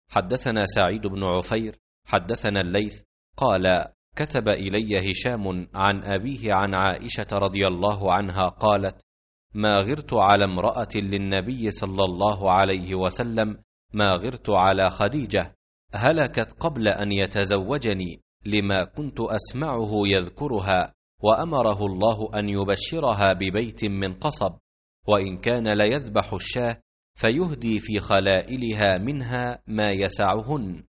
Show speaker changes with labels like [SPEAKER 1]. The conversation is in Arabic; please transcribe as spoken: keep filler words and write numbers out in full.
[SPEAKER 1] حدثنا سعيد بن عفير حدثنا الليث قال كتب إلي هشام عن أبيه عن عائشة رضي الله عنها قالت ما غرت على امرأة للنبي صلى الله عليه وسلم ما غرت على خديجة، هلكت قبل أن يتزوجني لما كنت أسمعه يذكرها، وأمره الله أن يبشرها ببيت من قصب، وإن كان ليذبح الشاه فيهدي في خلائلها منها ما يسعهن.